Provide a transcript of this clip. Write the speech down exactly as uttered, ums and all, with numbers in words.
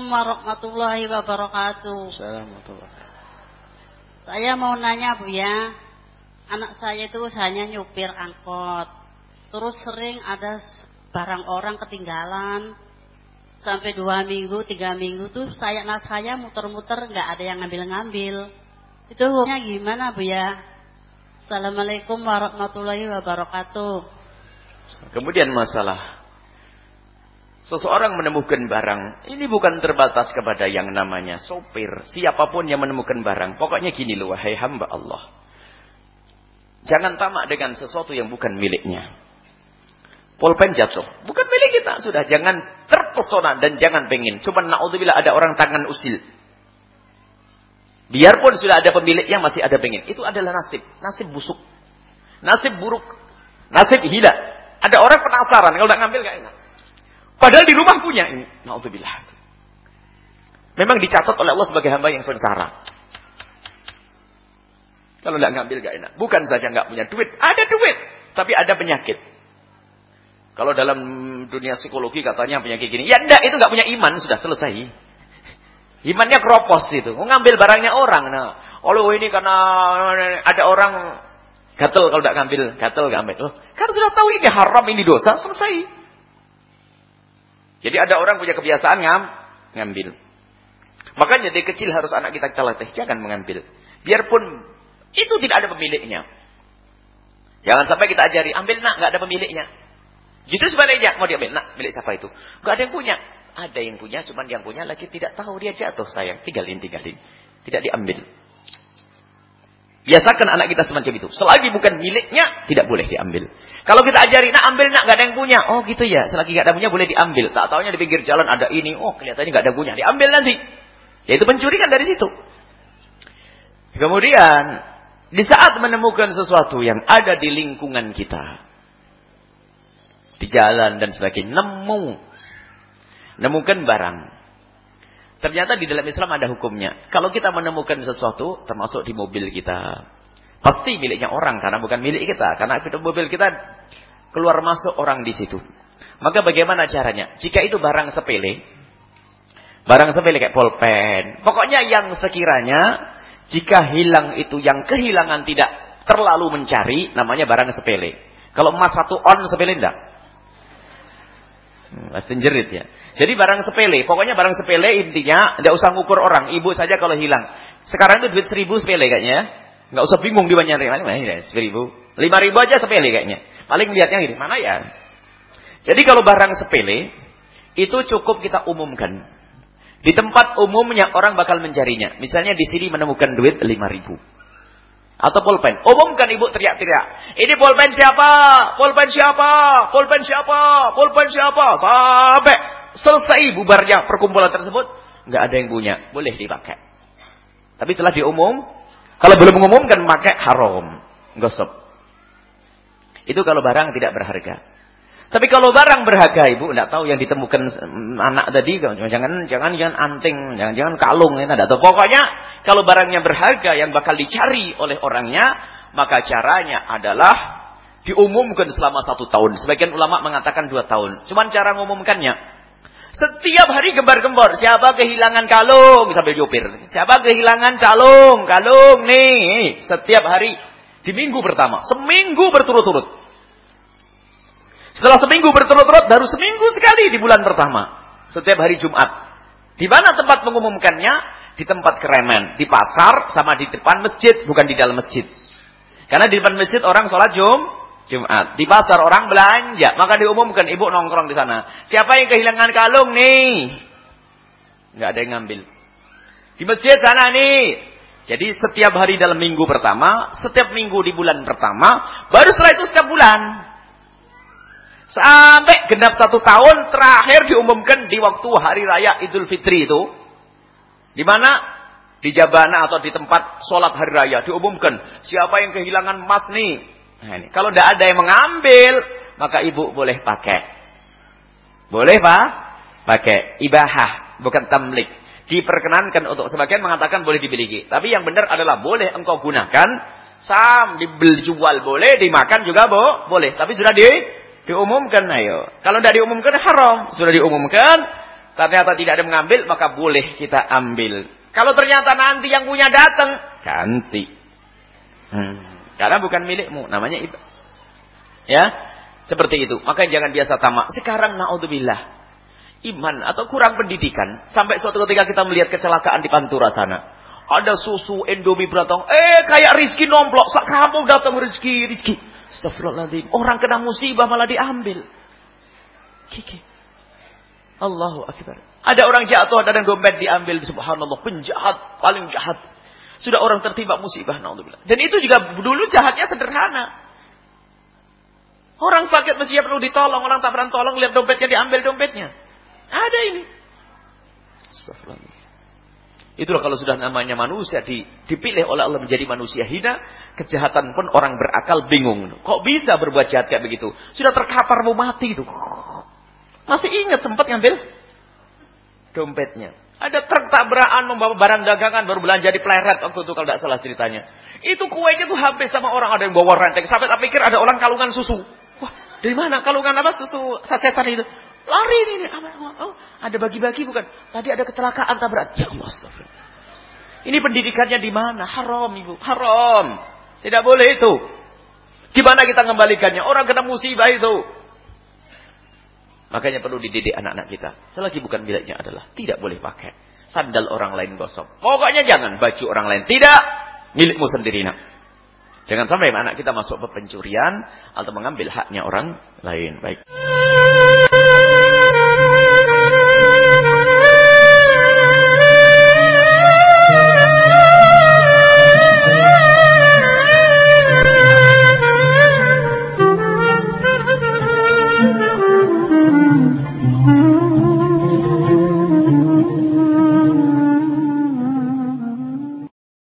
Assalamualaikum warahmatullahi wabarakatuh. Assalamualaikum. Saya mau nanya Bu ya, anak saya itu hanya nyupir angkot, terus sering ada barang orang ketinggalan, sampai dua minggu, tiga minggu tuh saya anak saya muter-muter nggak ada yang ngambil-ngambil. Itu hukumnya gimana Bu ya? Assalamualaikum warahmatullahi wabarakatuh. Kemudian masalah seseorang menemukan barang, ini bukan terbatas kepada yang namanya sopir. Siapapun yang menemukan barang, pokoknya gini loh, wahai hamba Allah. Jangan tamak dengan sesuatu yang bukan miliknya. Pulpen jatuh, bukan milik kita. Sudah, jangan terpesona dan jangan pengen. Cuma na'udzubillah ada orang tangan usil. Biarpun sudah ada pemiliknya, masih ada pengen. Itu adalah nasib. Nasib busuk. Nasib buruk. Nasib hila. Ada orang penasaran, kalau tidak ngambil gak enak. Padahal di rumah punya ini. Na'udzubillah. Memang dicatat oleh Allah sebagai hamba yang sengsara. Kalau tidak ngambil gak enak. Bukan saja nggak punya duit. Ada duit. Tapi ada penyakit. Kalau dalam dunia psikologi katanya penyakit gini. Ya enggak, itu nggak punya iman. Sudah selesai. Imannya keropos itu. Ngambil barangnya orang. Nah, oh ini karena ada orang gatel kalau tidak ngambil. Gatel nggak ambil. Oh, kan sudah tahu ini haram, ini dosa. Selesai. Jadi ada orang punya kebiasaan ngam, ngambil. Makanya dari kecil harus anak kita telatih, jangan mengambil. Biarpun itu tidak ada pemiliknya. Jangan sampai kita ajari, ambil nak, nggak ada pemiliknya. Justru sebaliknya, mau diambil nak, milik siapa itu? Nggak ada yang punya. Ada yang punya, cuman yang punya lagi tidak tahu, dia jatuh sayang, tinggalin, tinggalin. Tidak diambil. Biasakan anak kita semacam itu. Selagi bukan miliknya, tidak boleh diambil. Kalau kita ajari, nak ambil nak, gak ada yang punya. Oh gitu ya, selagi gak ada punya boleh diambil. Tak taunya di pinggir jalan ada ini. Oh kelihatannya gak ada punya, diambil nanti. Ya itu pencuri kan dari situ. Kemudian, di saat menemukan sesuatu yang ada di lingkungan kita. Di jalan dan sebagainya. Nemu. Nemukan barang. Ternyata di dalam Islam ada hukumnya. Kalau kita menemukan sesuatu, termasuk di mobil kita. Pasti miliknya orang, karena bukan milik kita. Karena mobil kita keluar masuk orang di situ. Maka bagaimana caranya? Jika itu barang sepele. Barang sepele kayak pulpen. Pokoknya yang sekiranya, jika hilang itu, yang kehilangan tidak terlalu mencari, namanya barang sepele. Kalau emas satu on sepele enggak? Hmm, pasti jerit ya. Jadi barang sepele, pokoknya barang sepele intinya tidak usah ngukur orang, ibu saja kalau hilang. Sekarang itu duit seribu sepele kayaknya, ya. Nggak usah bingung di banyak mana ya, seribu, lima ribu aja sepele kayaknya. Paling lihatnya gini, mana ya? Jadi kalau barang sepele itu cukup kita umumkan. Di tempat umumnya orang bakal mencarinya. Misalnya di sini menemukan duit lima ribu. Atau pulpen. Umumkan ibu teriak-teriak. Ini pulpen siapa? Pulpen siapa? Pulpen siapa? Pulpen siapa? Sampai selesai bubarnya perkumpulan tersebut. Nggak ada yang punya. Boleh dipakai. Tapi telah diumum. Kalau belum mengumumkan, pakai haram. Gosok. Itu kalau barang tidak berharga. Tapi kalau barang berharga, ibu nggak tahu yang ditemukan anak tadi. Jangan jangan jangan anting. Jangan jangan kalung. Itu tidak tahu. Pokoknya kalau barangnya berharga yang bakal dicari oleh orangnya, maka caranya adalah diumumkan selama satu tahun. Sebagian ulama mengatakan dua tahun. Cuman cara mengumumkannya, setiap hari gembar-gembor. Siapa kehilangan kalung sambil jupir. Siapa kehilangan calung, kalung nih. Setiap hari di minggu pertama, seminggu berturut-turut. Setelah seminggu berturut-turut, baru seminggu sekali di bulan pertama. Setiap hari Jumat. Di mana tempat mengumumkannya? Di tempat keremen, di pasar, sama di depan masjid, bukan di dalam masjid. Karena di depan masjid orang sholat Jum, Jumat. Di pasar orang belanja, maka diumumkan ibu nongkrong di sana. Siapa yang kehilangan kalung nih? Nggak ada yang ngambil. Di masjid sana nih. Jadi setiap hari dalam minggu pertama, setiap minggu di bulan pertama, baru setelah itu setiap bulan. Sampai genap satu tahun terakhir diumumkan di waktu hari raya Idul Fitri itu. Di mana? Di jabana atau di tempat sholat hari raya diumumkan siapa yang kehilangan emas nih. Nah, ini. Kalau tidak ada yang mengambil, maka ibu boleh pakai. Boleh pak? Pakai ibahah, bukan tamlik. Diperkenankan untuk sebagian mengatakan boleh dimiliki. Tapi yang benar adalah boleh engkau gunakan. Sam dibeli jual boleh, dimakan juga bo, boleh. Tapi sudah di diumumkan, ayo. Kalau tidak diumumkan haram. Sudah diumumkan. ternyata tidak ada mengambil, maka boleh kita ambil. Kalau ternyata nanti yang punya datang, ganti. Hmm. Karena bukan milikmu, namanya iba. Ya, seperti itu. Maka jangan biasa tamak. Sekarang naudzubillah, iman atau kurang pendidikan, sampai suatu ketika kita melihat kecelakaan di Pantura sana. Ada susu Indomie beratong, eh kayak Rizki nomplok, sak kamu datang Rizki, Rizki. Astagfirullahaladzim. Orang kena musibah malah diambil. Kiki. Allahu Akbar. Ada orang jatuh, ada yang dompet diambil. Subhanallah, penjahat, paling jahat. Sudah orang tertimpa musibah. Naudzubillah. Dan itu juga dulu jahatnya sederhana. Orang sakit mestinya perlu ditolong. Orang tak pernah tolong, lihat dompetnya diambil dompetnya. Ada ini. Astagfirullah. Itulah kalau sudah namanya manusia dipilih oleh Allah menjadi manusia hina, kejahatan pun orang berakal bingung. Kok bisa berbuat jahat kayak begitu? Sudah terkapar mau mati itu. Masih ingat sempat ngambil dompetnya. Ada truk tabrakan membawa barang dagangan baru belanja di Pleret waktu itu kalau tidak salah ceritanya. Itu kuenya tuh habis sama orang, ada yang bawa renteng. Sampai tak pikir ada orang kalungan susu. Wah, dari mana kalungan apa susu sasetan itu? Lari ini. Oh, ada bagi-bagi bukan? Tadi ada kecelakaan tabrak. Ya Allah, astagfirullah. Ini pendidikannya di mana? Haram, Ibu. Haram. Tidak boleh itu. Gimana kita mengembalikannya? Orang kena musibah itu. Makanya perlu dididik anak-anak kita. Selagi bukan miliknya adalah tidak boleh pakai. Sandal orang lain gosok. Pokoknya jangan baju orang lain. Tidak. Milikmu sendiri nak. Jangan sampai anak kita masuk ke pencurian atau mengambil haknya orang lain. Baik.